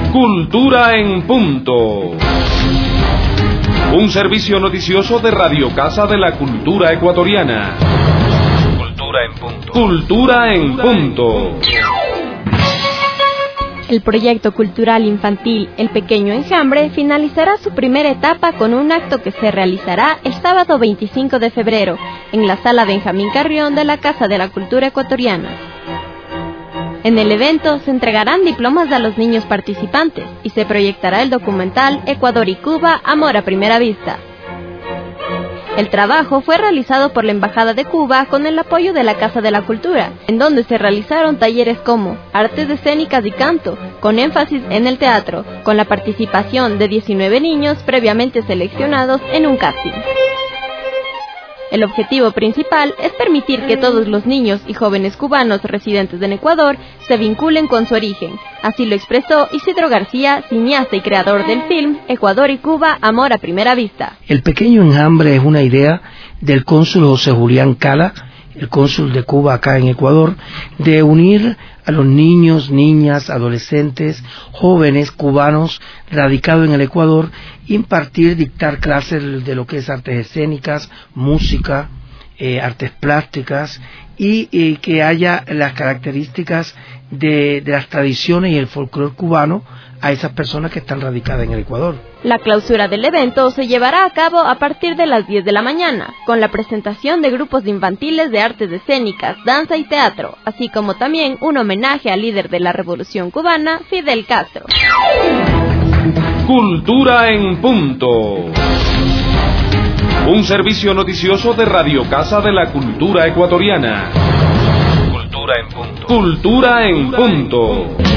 Cultura en Punto. Un servicio noticioso de Radio Casa de la Cultura Ecuatoriana. Cultura en Punto. Cultura en Punto. El proyecto cultural infantil El Pequeño Enjambre finalizará su primera etapa con un acto que se realizará el sábado 25 de febrero en la Sala Benjamín Carrión de la Casa de la Cultura Ecuatoriana. En el evento se entregarán diplomas a los niños participantes y se proyectará el documental Ecuador y Cuba, Amor a Primera Vista. El trabajo fue realizado por la Embajada de Cuba con el apoyo de la Casa de la Cultura, en donde se realizaron talleres como artes escénicas y canto, con énfasis en el teatro, con la participación de 19 niños previamente seleccionados en un casting. El objetivo principal es permitir que todos los niños y jóvenes cubanos residentes en Ecuador se vinculen con su origen. Así lo expresó Isidro García, cineasta y creador del film Ecuador y Cuba, Amor a Primera Vista. El Pequeño Enjambre es una idea del cónsul José Julián Cala, el cónsul de Cuba acá en Ecuador, de unir a los niños, niñas, adolescentes, jóvenes cubanos radicados en el Ecuador, impartir, dictar clases de lo que es artes escénicas, música, artes plásticas y que haya las características de las tradiciones y el folclore cubano a esas personas que están radicadas en el Ecuador. La clausura del evento se llevará a cabo a partir de las 10 de la mañana, con la presentación de grupos infantiles de artes escénicas, danza y teatro, así como también un homenaje al líder de la Revolución Cubana, Fidel Castro. Cultura en Punto. Un servicio noticioso de Radio Casa de la Cultura Ecuatoriana. Cultura en Punto. Cultura en Punto.